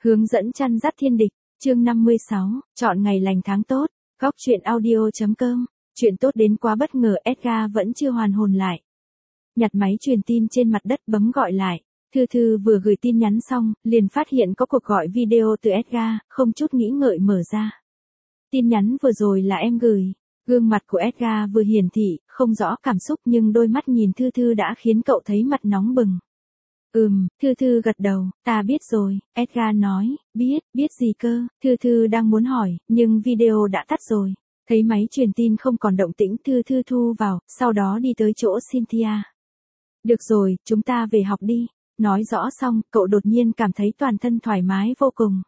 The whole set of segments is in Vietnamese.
Hướng dẫn chăn dắt thiên địch, chương 56, chọn ngày lành tháng tốt, góc chuyện audio.com, chuyện tốt đến quá bất ngờ Edgar vẫn chưa hoàn hồn lại. Nhặt máy truyền tin trên mặt đất bấm gọi lại, Thư Thư vừa gửi tin nhắn xong, liền phát hiện có cuộc gọi video từ Edgar, không chút nghĩ ngợi mở ra. Tin nhắn vừa rồi là em gửi, gương mặt của Edgar vừa hiển thị, không rõ cảm xúc nhưng đôi mắt nhìn Thư Thư đã khiến cậu thấy mặt nóng bừng. Thư Thư gật đầu, ta biết rồi, Edgar nói, biết gì cơ, Thư Thư đang muốn hỏi, nhưng video đã tắt rồi. Thấy máy truyền tin không còn động tĩnh Thư Thư thu vào, sau đó đi tới chỗ Cynthia. Được rồi, chúng ta về học đi. Nói rõ xong, cậu đột nhiên cảm thấy toàn thân thoải mái vô cùng.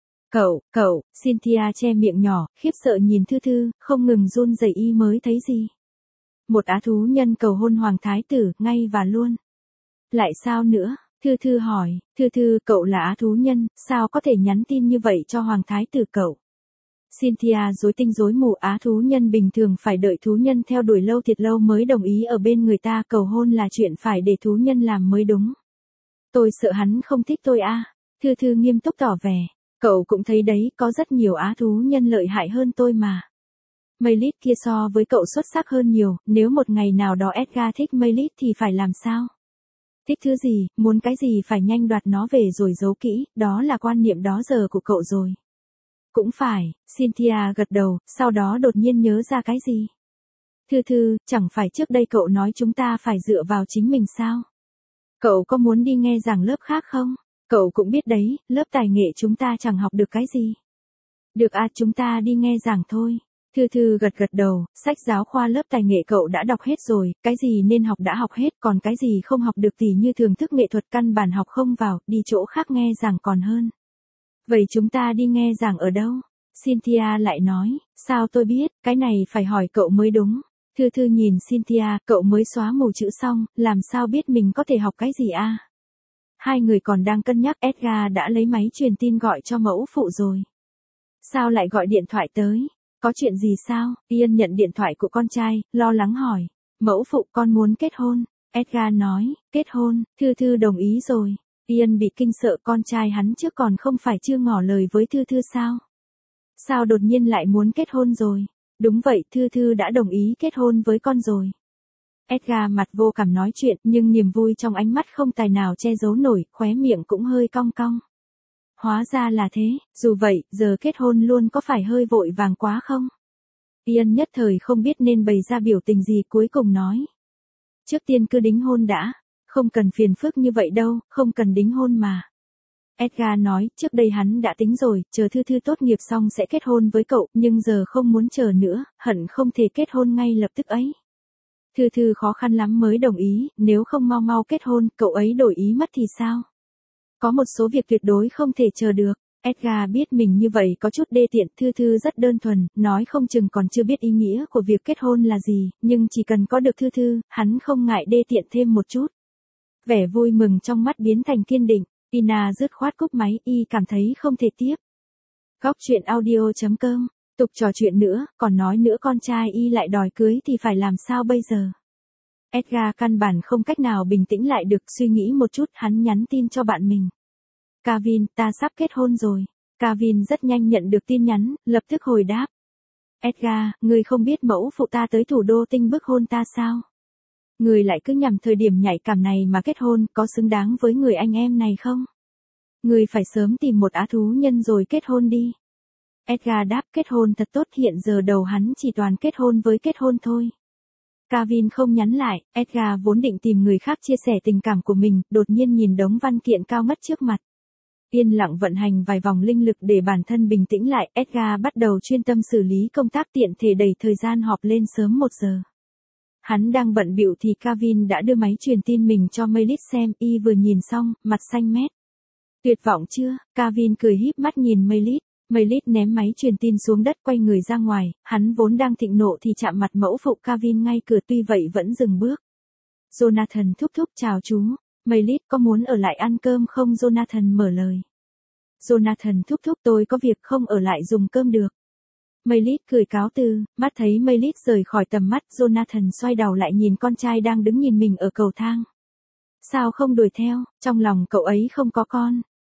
Cậu, Cynthia che miệng nhỏ, khiếp sợ nhìn Thư Thư, không ngừng run rẩy y mới thấy gì. Một á thú nhân cầu hôn hoàng thái tử, ngay và luôn. Lại sao nữa? Thư Thư hỏi, Thư, cậu là á thú nhân, sao có thể nhắn tin như vậy cho hoàng thái tử cậu? Cynthia rối tinh rối mù, á thú nhân bình thường phải đợi thú nhân theo đuổi lâu thiệt lâu mới đồng ý ở bên người ta, cầu hôn là chuyện phải để thú nhân làm mới đúng. Tôi sợ hắn không thích tôi à? Thư Thư nghiêm túc tỏ vẻ, cậu cũng thấy đấy, có rất nhiều á thú nhân lợi hại hơn tôi mà. Maylis kia so với cậu xuất sắc hơn nhiều, nếu một ngày nào đó Edgar thích Maylis thì phải làm sao? Thích thứ gì, muốn cái gì phải nhanh đoạt nó về rồi giấu kỹ, đó là quan niệm đó giờ của cậu rồi. Cũng phải, Cynthia gật đầu, sau đó đột nhiên nhớ ra cái gì. Thư, chẳng phải trước đây cậu nói chúng ta phải dựa vào chính mình sao? Cậu có muốn đi nghe giảng lớp khác không? Cậu cũng biết đấy, lớp tài nghệ chúng ta chẳng học được cái gì. Được à, chúng ta đi nghe giảng thôi. Thư gật đầu, sách giáo khoa lớp tài nghệ cậu đã đọc hết rồi, cái gì nên học đã học hết, còn cái gì không học được thì như thưởng thức nghệ thuật căn bản học không vào, đi chỗ khác nghe giảng còn hơn. Vậy chúng ta đi nghe giảng ở đâu? Cynthia lại nói, sao tôi biết, cái này phải hỏi cậu mới đúng. Thư nhìn Cynthia, cậu mới xóa mù chữ xong, làm sao biết mình có thể học cái gì à? Hai người còn đang cân nhắc, Edgar đã lấy máy truyền tin gọi cho mẫu phụ rồi. Sao lại gọi điện thoại tới? Có chuyện gì sao? Ian nhận điện thoại của con trai, lo lắng hỏi. Mẫu phụ, con muốn kết hôn. Edgar nói, kết hôn, Thư đồng ý rồi. Ian bị kinh sợ, con trai hắn trước còn không phải chưa ngỏ lời với Thư sao? Sao đột nhiên lại muốn kết hôn rồi? Đúng vậy, Thư đã đồng ý kết hôn với con rồi. Edgar mặt vô cảm nói chuyện, nhưng niềm vui trong ánh mắt không tài nào che giấu nổi, khóe miệng cũng hơi cong cong. Hóa ra là thế, dù vậy, giờ kết hôn luôn có phải hơi vội vàng quá không? Ian nhất thời không biết nên bày ra biểu tình gì, cuối cùng nói. Trước tiên cứ đính hôn đã, không cần phiền phức như vậy đâu, không cần đính hôn mà. Edgar nói, trước đây hắn đã tính rồi, chờ Thư tốt nghiệp xong sẽ kết hôn với cậu, nhưng giờ không muốn chờ nữa, hận không thể kết hôn ngay lập tức ấy. Thư khó khăn lắm mới đồng ý, nếu không mau kết hôn, cậu ấy đổi ý mất thì sao? Có một số việc tuyệt đối không thể chờ được. Edgar biết mình như vậy có chút đê tiện, Thư rất đơn thuần, nói không chừng còn chưa biết ý nghĩa của việc kết hôn là gì, nhưng chỉ cần có được Thư, hắn không ngại đê tiện thêm một chút. Vẻ vui mừng trong mắt biến thành kiên định, Ina dứt khoát cúp máy, y cảm thấy không thể tiếp. Góc chuyện audio.com, tục trò chuyện nữa, còn nói nữa con trai y lại đòi cưới thì phải làm sao bây giờ? Edgar căn bản không cách nào bình tĩnh lại được, suy nghĩ một chút, hắn nhắn tin cho bạn mình. Kevin, ta sắp kết hôn rồi. Kevin rất nhanh nhận được tin nhắn, lập tức hồi đáp. Edgar, ngươi không biết mẫu phụ ta tới thủ đô Tinh bức hôn ta sao? Ngươi lại cứ nhằm thời điểm nhạy cảm này mà kết hôn, có xứng đáng với người anh em này không? Ngươi phải sớm tìm một á thú nhân rồi kết hôn đi. Edgar đáp, kết hôn thật tốt, hiện giờ đầu hắn chỉ toàn kết hôn với kết hôn thôi. Kevin không nhắn lại, Edgar vốn định tìm người khác chia sẻ tình cảm của mình, đột nhiên nhìn đống văn kiện cao ngất trước mặt. Yên lặng vận hành vài vòng linh lực để bản thân bình tĩnh lại, Edgar bắt đầu chuyên tâm xử lý công tác, tiện thể đẩy thời gian họp lên sớm 1 giờ. Hắn đang bận bịu thì Kevin đã đưa máy truyền tin mình cho Maylis xem, y vừa nhìn xong, mặt xanh mét. Tuyệt vọng chưa? Kevin cười híp mắt nhìn Maylis. Maylis ném máy truyền tin xuống đất, quay người ra ngoài, hắn vốn đang thịnh nộ thì chạm mặt mẫu phụ Kevin ngay cửa, tuy vậy vẫn dừng bước. Jonathan thúc chào chú. Maylis, có muốn ở lại ăn cơm không? Jonathan mở lời. Jonathan thúc tôi có việc không ở lại dùng cơm được. Maylis cười cáo từ, mắt thấy Maylis rời khỏi tầm mắt, Jonathan xoay đầu lại nhìn con trai đang đứng nhìn mình ở cầu thang. Sao không đuổi theo, trong lòng cậu ấy không có con.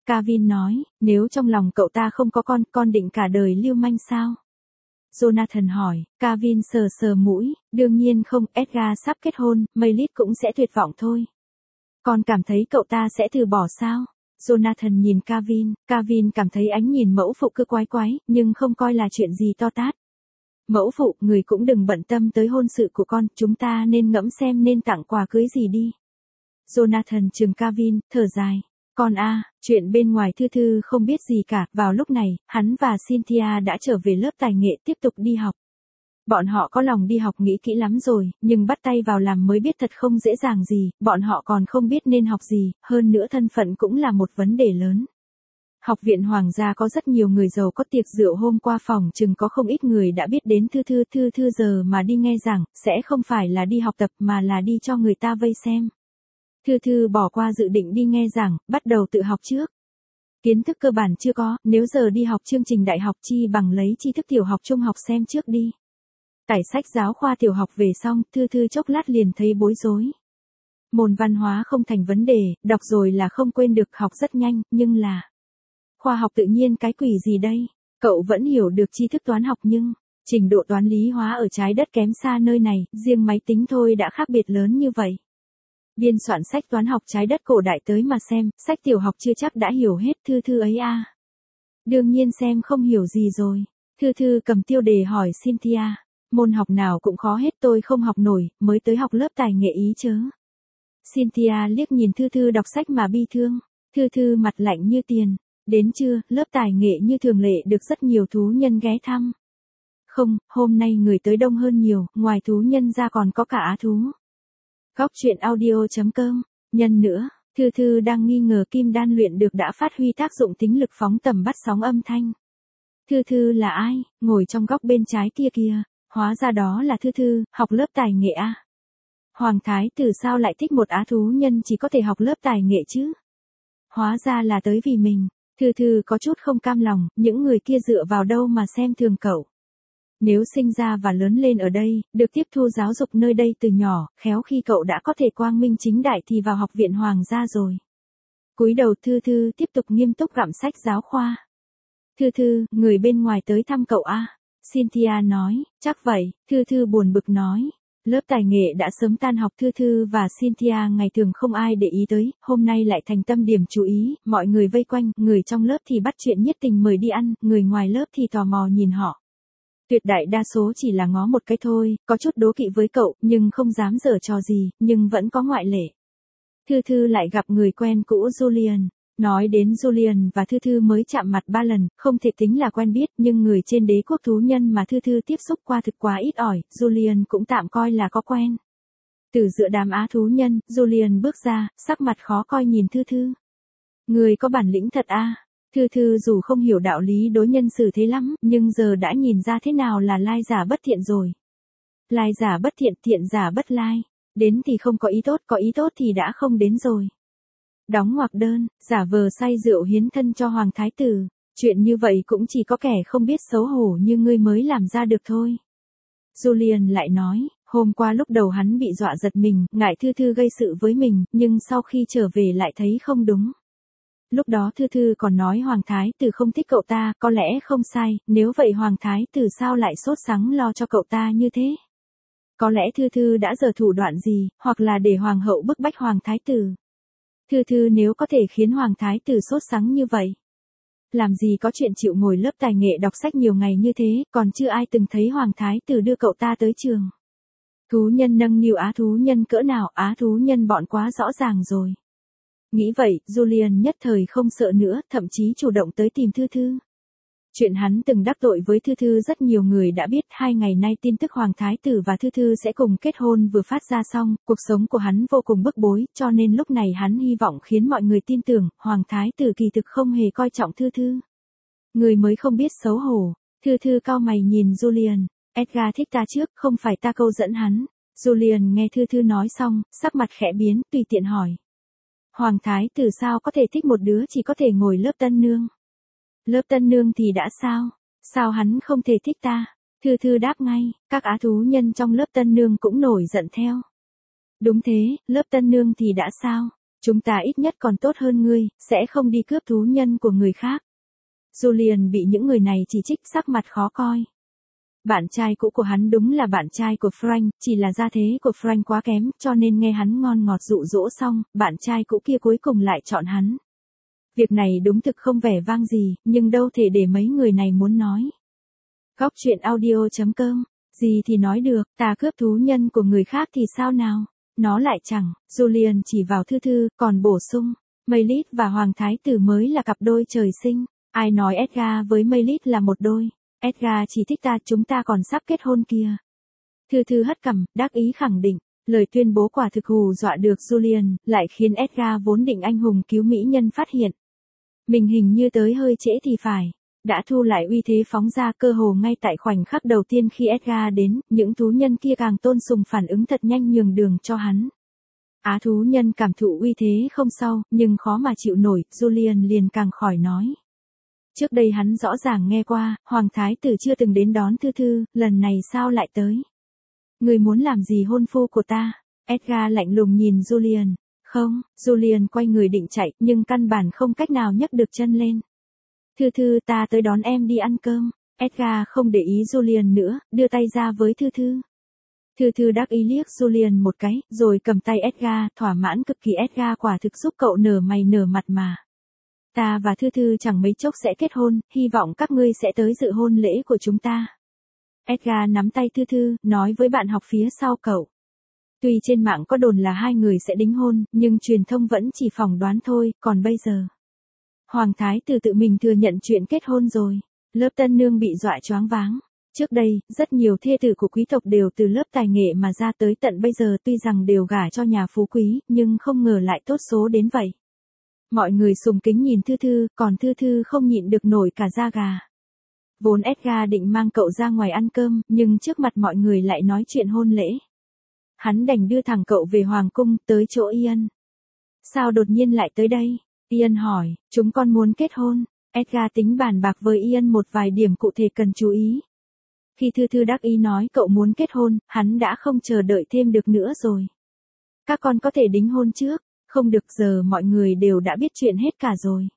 Kevin nói, nếu trong lòng cậu ta không có con định cả đời lưu manh sao? Jonathan hỏi, Kevin sờ sờ mũi, đương nhiên không, Edgar sắp kết hôn, Maylis cũng sẽ tuyệt vọng thôi. Con cảm thấy cậu ta sẽ từ bỏ sao? Jonathan nhìn Kevin cảm thấy ánh nhìn mẫu phụ cứ quái quái, nhưng không coi là chuyện gì to tát. Mẫu phụ, người cũng đừng bận tâm tới hôn sự của con, chúng ta nên ngẫm xem nên tặng quà cưới gì đi. Jonathan trừng Kevin, thở dài. Con chuyện bên ngoài Thư Thư không biết gì cả, vào lúc này, hắn và Cynthia đã trở về lớp tài nghệ tiếp tục đi học. Bọn họ có lòng đi học nghĩ kỹ lắm rồi, nhưng bắt tay vào làm mới biết thật không dễ dàng gì, bọn họ còn không biết nên học gì, hơn nữa thân phận cũng là một vấn đề lớn. Học viện Hoàng gia có rất nhiều người giàu có tiệc rượu hôm qua phòng chừng có không ít người đã biết đến Thư Thư giờ mà đi nghe giảng, sẽ không phải là đi học tập mà là đi cho người ta vây xem. Thư Thư bỏ qua dự định đi nghe giảng, bắt đầu tự học trước. Kiến thức cơ bản chưa có, nếu giờ đi học chương trình đại học chi bằng lấy tri thức tiểu học trung học xem trước đi. Tải sách giáo khoa tiểu học về xong, Thư Thư chốc lát liền thấy bối rối. Môn văn hóa không thành vấn đề, đọc rồi là không quên được, học rất nhanh, nhưng là khoa học tự nhiên cái quỷ gì đây? Cậu vẫn hiểu được tri thức toán học nhưng trình độ toán lý hóa ở trái đất kém xa nơi này, riêng máy tính thôi đã khác biệt lớn như vậy. Biên soạn sách toán học trái đất cổ đại tới mà xem, sách tiểu học chưa chắc đã hiểu hết Thư Thư ấy à. Đương nhiên xem không hiểu gì rồi. Thư Thư cầm tiêu đề hỏi Cynthia, môn học nào cũng khó hết tôi không học nổi, mới tới học lớp tài nghệ ý chớ. Cynthia liếc nhìn Thư Thư đọc sách mà bi thương, Thư Thư mặt lạnh như tiền. Đến trưa, lớp tài nghệ như thường lệ được rất nhiều thú nhân ghé thăm. Không, hôm nay người tới đông hơn nhiều, ngoài thú nhân ra còn có cả á thú. Góc truyện audio.com, nhân nữa, Thư Thư đang nghi ngờ kim đan luyện được đã phát huy tác dụng tính lực phóng tầm bắt sóng âm thanh. Thư Thư là ai, ngồi trong góc bên trái kia kìa, hóa ra đó là Thư Thư, học lớp tài nghệ à. Hoàng thái tử sao lại thích một á thú nhân chỉ có thể học lớp tài nghệ chứ? Hóa ra là tới vì mình. Thư Thư có chút không cam lòng, những người kia dựa vào đâu mà xem thường cậu. Nếu sinh ra và lớn lên ở đây, được tiếp thu giáo dục nơi đây từ nhỏ, khéo khi cậu đã có thể quang minh chính đại thì vào học viện Hoàng gia rồi. Cúi đầu Thư Thư tiếp tục nghiêm túc gặm sách giáo khoa. Thư Thư, người bên ngoài tới thăm cậu à? Cynthia nói, chắc vậy, Thư Thư buồn bực nói. Lớp tài nghệ đã sớm tan học, Thư Thư và Cynthia ngày thường không ai để ý tới, hôm nay lại thành tâm điểm chú ý, mọi người vây quanh, người trong lớp thì bắt chuyện nhiệt tình mời đi ăn, người ngoài lớp thì tò mò nhìn họ. Tuyệt đại đa số chỉ là ngó một cái thôi, có chút đố kỵ với cậu, nhưng không dám giở trò gì, nhưng vẫn có ngoại lệ. Thư Thư lại gặp người quen cũ Julian. Nói đến Julian và Thư Thư mới chạm mặt 3 lần, không thể tính là quen biết, nhưng người trên đế quốc thú nhân mà Thư Thư tiếp xúc qua thực quá ít ỏi, Julian cũng tạm coi là có quen. Từ giữa đám á thú nhân, Julian bước ra, sắc mặt khó coi nhìn Thư Thư. Người có bản lĩnh thật à? Thư Thư dù không hiểu đạo lý đối nhân xử thế lắm, nhưng giờ đã nhìn ra thế nào là lai giả bất thiện rồi. Lai giả bất thiện, thiện giả bất lai. Đến thì không có ý tốt thì đã không đến rồi. Đóng ngoặc đơn, giả vờ say rượu hiến thân cho Hoàng thái tử. Chuyện như vậy cũng chỉ có kẻ không biết xấu hổ như ngươi mới làm ra được thôi. Julian lại nói, hôm qua lúc đầu hắn bị dọa giật mình, ngại Thư Thư gây sự với mình, nhưng sau khi trở về lại thấy không đúng. Lúc đó Thư Thư còn nói Hoàng thái tử không thích cậu ta, có lẽ không sai, nếu vậy Hoàng thái tử sao lại sốt sắng lo cho cậu ta như thế? Có lẽ Thư Thư đã giở thủ đoạn gì, hoặc là để Hoàng hậu bức bách Hoàng thái tử. Thư Thư nếu có thể khiến Hoàng thái tử sốt sắng như vậy. Làm gì có chuyện chịu ngồi lớp tài nghệ đọc sách nhiều ngày như thế, còn chưa ai từng thấy Hoàng thái tử đưa cậu ta tới trường. Thú nhân nâng niu á thú nhân cỡ nào, á thú nhân bọn quá rõ ràng rồi. Nghĩ vậy, Julian nhất thời không sợ nữa, thậm chí chủ động tới tìm Thư Thư. Chuyện hắn từng đắc tội với Thư Thư rất nhiều người đã biết, 2 ngày nay tin tức Hoàng thái tử và Thư Thư sẽ cùng kết hôn vừa phát ra xong, cuộc sống của hắn vô cùng bức bối, cho nên lúc này hắn hy vọng khiến mọi người tin tưởng, Hoàng thái tử kỳ thực không hề coi trọng Thư Thư. Người mới không biết xấu hổ. Thư Thư cau mày nhìn Julian, Edgar thích ta trước, không phải ta câu dẫn hắn. Julian nghe Thư Thư nói xong, sắc mặt khẽ biến, tùy tiện hỏi. Hoàng thái tử sao có thể thích một đứa chỉ có thể ngồi lớp tân nương? Lớp tân nương thì đã sao? Sao hắn không thể thích ta? Thư Thư đáp ngay, các á thú nhân trong lớp tân nương cũng nổi giận theo. Đúng thế, lớp tân nương thì đã sao? Chúng ta ít nhất còn tốt hơn ngươi, sẽ không đi cướp thú nhân của người khác. Julian bị những người này chỉ trích sắc mặt khó coi. Bạn trai cũ của hắn đúng là bạn trai của Frank, chỉ là gia thế của Frank quá kém, cho nên nghe hắn ngon ngọt dụ dỗ xong, bạn trai cũ kia cuối cùng lại chọn hắn. Việc này đúng thực không vẻ vang gì, nhưng đâu thể để mấy người này muốn nói. Góc truyện audio.com, gì thì nói được, ta cướp thú nhân của người khác thì sao nào? Nó lại chẳng, Julian chỉ vào Thư Thư, còn bổ sung, Maylis và Hoàng Thái Tử mới là cặp đôi trời sinh, ai nói Edgar với Maylis là một đôi, Edgar chỉ thích ta, chúng ta còn sắp kết hôn kìa. Thư Thư hất cằm, đắc ý khẳng định, lời tuyên bố quả thực hù dọa được Julian, lại khiến Edgar vốn định anh hùng cứu mỹ nhân phát hiện. Mình hình như tới hơi trễ thì phải. Đã thu lại uy thế phóng ra cơ hồ ngay tại khoảnh khắc đầu tiên khi Edgar đến, những thú nhân kia càng tôn sùng phản ứng thật nhanh nhường đường cho hắn. Á thú nhân cảm thụ uy thế không sau, nhưng khó mà chịu nổi, Julian liền càng khỏi nói. Trước đây hắn rõ ràng nghe qua, Hoàng Thái Tử chưa từng đến đón Thư Thư, lần này sao lại tới? Người muốn làm gì hôn phu của ta? Edgar lạnh lùng nhìn Julian. Không, Julian quay người định chạy, nhưng căn bản không cách nào nhấc được chân lên. Thư Thư, ta tới đón em đi ăn cơm. Edgar không để ý Julian nữa, đưa tay ra với Thư Thư. Thư Thư đắc ý liếc Julian một cái, rồi cầm tay Edgar, thỏa mãn cực kỳ. Edgar quả thực giúp cậu nở mày nở mặt mà. Ta và Thư Thư chẳng mấy chốc sẽ kết hôn, hy vọng các ngươi sẽ tới dự hôn lễ của chúng ta. Edgar nắm tay Thư Thư, nói với bạn học phía sau cậu. Tuy trên mạng có đồn là hai người sẽ đính hôn, nhưng truyền thông vẫn chỉ phỏng đoán thôi, còn bây giờ. Hoàng Thái Tử tự mình thừa nhận chuyện kết hôn rồi. Lớp tân nương bị dọa choáng váng. Trước đây, rất nhiều thê tử của quý tộc đều từ lớp tài nghệ mà ra tới tận bây giờ tuy rằng đều gả cho nhà phú quý, nhưng không ngờ lại tốt số đến vậy. Mọi người sùng kính nhìn Thư Thư, còn Thư Thư không nhịn được nổi cả da gà. Vốn Edgar định mang cậu ra ngoài ăn cơm, nhưng trước mặt mọi người lại nói chuyện hôn lễ. Hắn đành đưa thẳng cậu về Hoàng cung, tới chỗ Ian. Sao đột nhiên lại tới đây? Ian hỏi, chúng con muốn kết hôn. Edgar tính bàn bạc với Ian một vài điểm cụ thể cần chú ý. Khi Thư Thư đắc ý nói cậu muốn kết hôn, hắn đã không chờ đợi thêm được nữa rồi. Các con có thể đính hôn trước, không được, giờ mọi người đều đã biết chuyện hết cả rồi.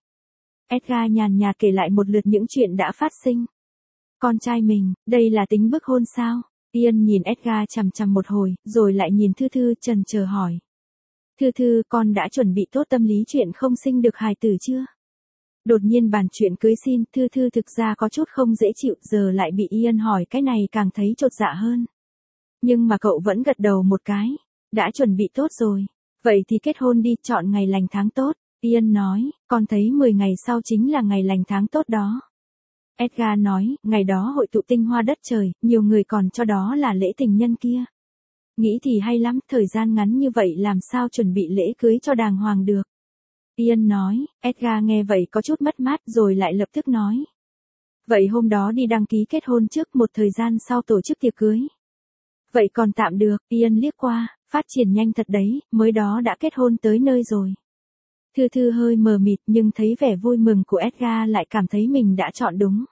Edgar nhàn nhạt kể lại một lượt những chuyện đã phát sinh. Con trai mình, đây là tính bức hôn sao? Ian nhìn Edgar chằm chằm một hồi, rồi lại nhìn Thư Thư chần chờ hỏi. Thư Thư, con đã chuẩn bị tốt tâm lý chuyện không sinh được hài tử chưa? Đột nhiên bàn chuyện cưới xin, Thư Thư thực ra có chút không dễ chịu, giờ lại bị Ian hỏi cái này càng thấy chột dạ hơn. Nhưng mà cậu vẫn gật đầu một cái. Đã chuẩn bị tốt rồi. Vậy thì kết hôn đi, chọn ngày lành tháng tốt. Ian nói, con thấy 10 ngày sau chính là ngày lành tháng tốt đó. Edgar nói, ngày đó hội tụ tinh hoa đất trời, nhiều người còn cho đó là lễ tình nhân kia. Nghĩ thì hay lắm, thời gian ngắn như vậy làm sao chuẩn bị lễ cưới cho đàng hoàng được. Ian nói, Edgar nghe vậy có chút mất mát rồi lại lập tức nói. Vậy hôm đó đi đăng ký kết hôn trước, một thời gian sau tổ chức tiệc cưới. Vậy còn tạm được, Ian liếc qua, phát triển nhanh thật đấy, mới đó đã kết hôn tới nơi rồi. Thư Thư hơi mờ mịt nhưng thấy vẻ vui mừng của Edgar lại cảm thấy mình đã chọn đúng.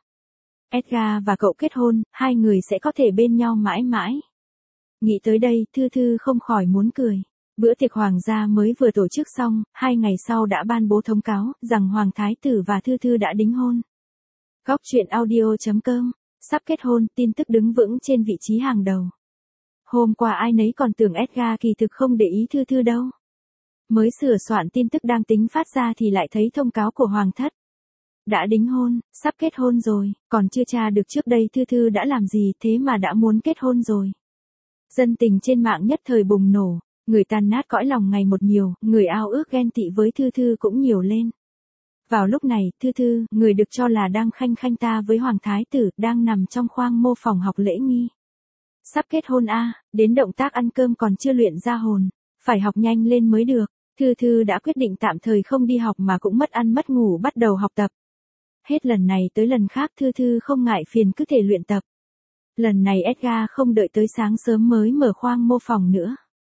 Edgar và cậu kết hôn, hai người sẽ có thể bên nhau mãi mãi. Nghĩ tới đây, Thư Thư không khỏi muốn cười. Bữa tiệc hoàng gia mới vừa tổ chức xong, 2 ngày sau đã ban bố thông cáo, rằng Hoàng Thái Tử và Thư Thư đã đính hôn. Góc truyện audio.com, sắp kết hôn, tin tức đứng vững trên vị trí hàng đầu. Hôm qua ai nấy còn tưởng Edgar kỳ thực không để ý Thư Thư đâu. Mới sửa soạn tin tức đang tính phát ra thì lại thấy thông cáo của Hoàng thất. Đã đính hôn, sắp kết hôn rồi, còn chưa tra được trước đây Thư Thư đã làm gì thế mà đã muốn kết hôn rồi. Dân tình trên mạng nhất thời bùng nổ, người tan nát cõi lòng ngày một nhiều, người ao ước ghen tị với Thư Thư cũng nhiều lên. Vào lúc này, Thư Thư, người được cho là đang khanh khanh ta với Hoàng Thái Tử, đang nằm trong khoang mô phòng học lễ nghi. Sắp kết hôn đến động tác ăn cơm còn chưa luyện ra hồn, phải học nhanh lên mới được. Thư Thư đã quyết định tạm thời không đi học mà cũng mất ăn mất ngủ bắt đầu học tập. Hết lần này tới lần khác Thư Thư không ngại phiền cứ thể luyện tập. Lần này Edgar không đợi tới sáng sớm mới mở khoang mô phòng nữa.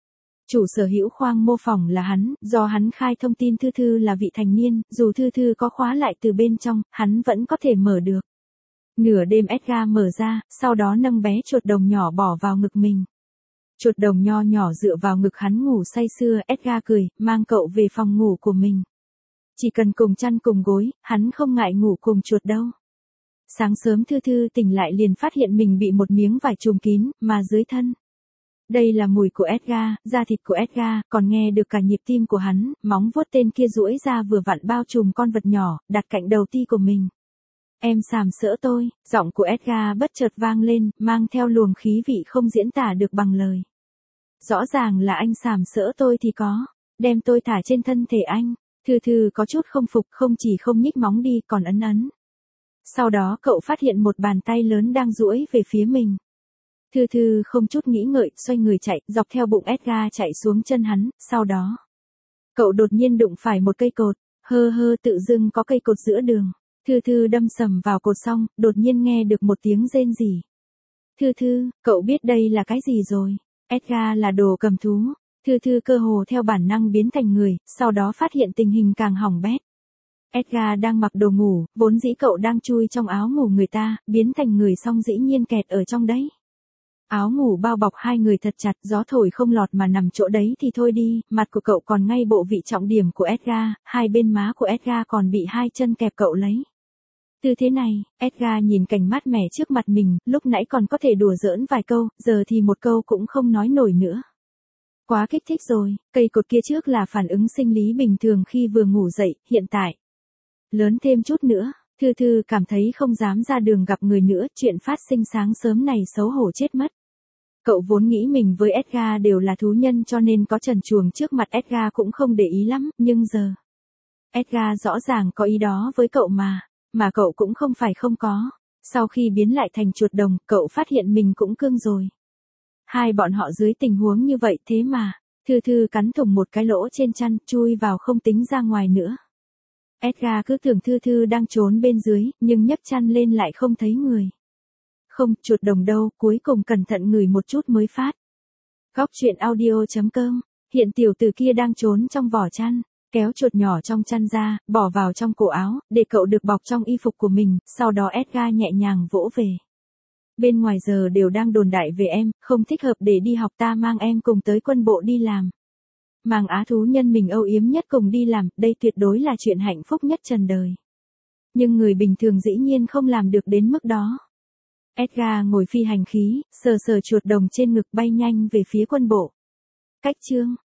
Chủ sở hữu khoang mô phòng là hắn, do hắn khai thông tin Thư Thư là vị thành niên, dù Thư Thư có khóa lại từ bên trong, hắn vẫn có thể mở được. Nửa đêm Edgar mở ra, sau đó nâng bé chuột đồng nhỏ bỏ vào ngực mình. Chuột đồng nho nhỏ dựa vào ngực hắn ngủ say sưa, Edgar cười, mang cậu về phòng ngủ của mình. Chỉ cần cùng chăn cùng gối, hắn không ngại ngủ cùng chuột đâu. Sáng sớm Thư Thư tỉnh lại liền phát hiện mình bị một miếng vải trùm kín, mà dưới thân. Đây là mùi của Edgar, da thịt của Edgar, còn nghe được cả nhịp tim của hắn, móng vuốt tên kia duỗi ra vừa vặn bao trùm con vật nhỏ, đặt cạnh đầu ti của mình. Em sàm sỡ tôi, giọng của Edgar bất chợt vang lên, mang theo luồng khí vị không diễn tả được bằng lời. Rõ ràng là anh sàm sỡ tôi thì có, đem tôi thả trên thân thể anh. Thư Thư có chút không phục, không chỉ không nhích móng đi còn ấn ấn. Sau đó cậu phát hiện một bàn tay lớn đang duỗi về phía mình. Thư Thư không chút nghĩ ngợi, xoay người chạy, dọc theo bụng Edgar chạy xuống chân hắn, sau đó. Cậu đột nhiên đụng phải một cây cột, tự dưng có cây cột giữa đường. Thư Thư đâm sầm vào cột xong, đột nhiên nghe được một tiếng rên rỉ. Thư Thư, cậu biết đây là cái gì rồi? Edgar là đồ cầm thú. Thư Thư cơ hồ theo bản năng biến thành người, sau đó phát hiện tình hình càng hỏng bét. Edgar đang mặc đồ ngủ, vốn dĩ cậu đang chui trong áo ngủ người ta, biến thành người xong dĩ nhiên kẹt ở trong đấy. Áo ngủ bao bọc hai người thật chặt, gió thổi không lọt mà nằm chỗ đấy thì thôi đi, mặt của cậu còn ngay bộ vị trọng điểm của Edgar, hai bên má của Edgar còn bị hai chân kẹp cậu lấy. Tư thế này, Edgar nhìn cảnh mát mẻ trước mặt mình, lúc nãy còn có thể đùa giỡn vài câu, giờ thì một câu cũng không nói nổi nữa. Quá kích thích rồi, cây cột kia trước là phản ứng sinh lý bình thường khi vừa ngủ dậy, hiện tại. Lớn thêm chút nữa, Thư Thư cảm thấy không dám ra đường gặp người nữa, chuyện phát sinh sáng sớm này xấu hổ chết mất. Cậu vốn nghĩ mình với Edgar đều là thú nhân cho nên có trần truồng trước mặt Edgar cũng không để ý lắm, nhưng giờ. Edgar rõ ràng có ý đó với cậu mà cậu cũng không phải không có. Sau khi biến lại thành chuột đồng, cậu phát hiện mình cũng cương rồi. Hai bọn họ dưới tình huống như vậy thế mà, Thư Thư cắn thủng một cái lỗ trên chăn, chui vào không tính ra ngoài nữa. Edgar cứ tưởng Thư Thư đang trốn bên dưới, nhưng nhấc chăn lên lại không thấy người. Không, chuột đồng đâu, cuối cùng cẩn thận ngửi một chút mới phát. Góc truyện audio.com, hiện tiểu tử kia đang trốn trong vỏ chăn, kéo chuột nhỏ trong chăn ra, bỏ vào trong cổ áo, để cậu được bọc trong y phục của mình, sau đó Edgar nhẹ nhàng vỗ về. Bên ngoài giờ đều đang đồn đại về em, không thích hợp để đi học, ta mang em cùng tới quân bộ đi làm. Mang á thú nhân mình âu yếm nhất cùng đi làm, đây tuyệt đối là chuyện hạnh phúc nhất trần đời. Nhưng người bình thường dĩ nhiên không làm được đến mức đó. Edgar ngồi phi hành khí, sờ chuột đồng trên ngực bay nhanh về phía quân bộ. Cách chương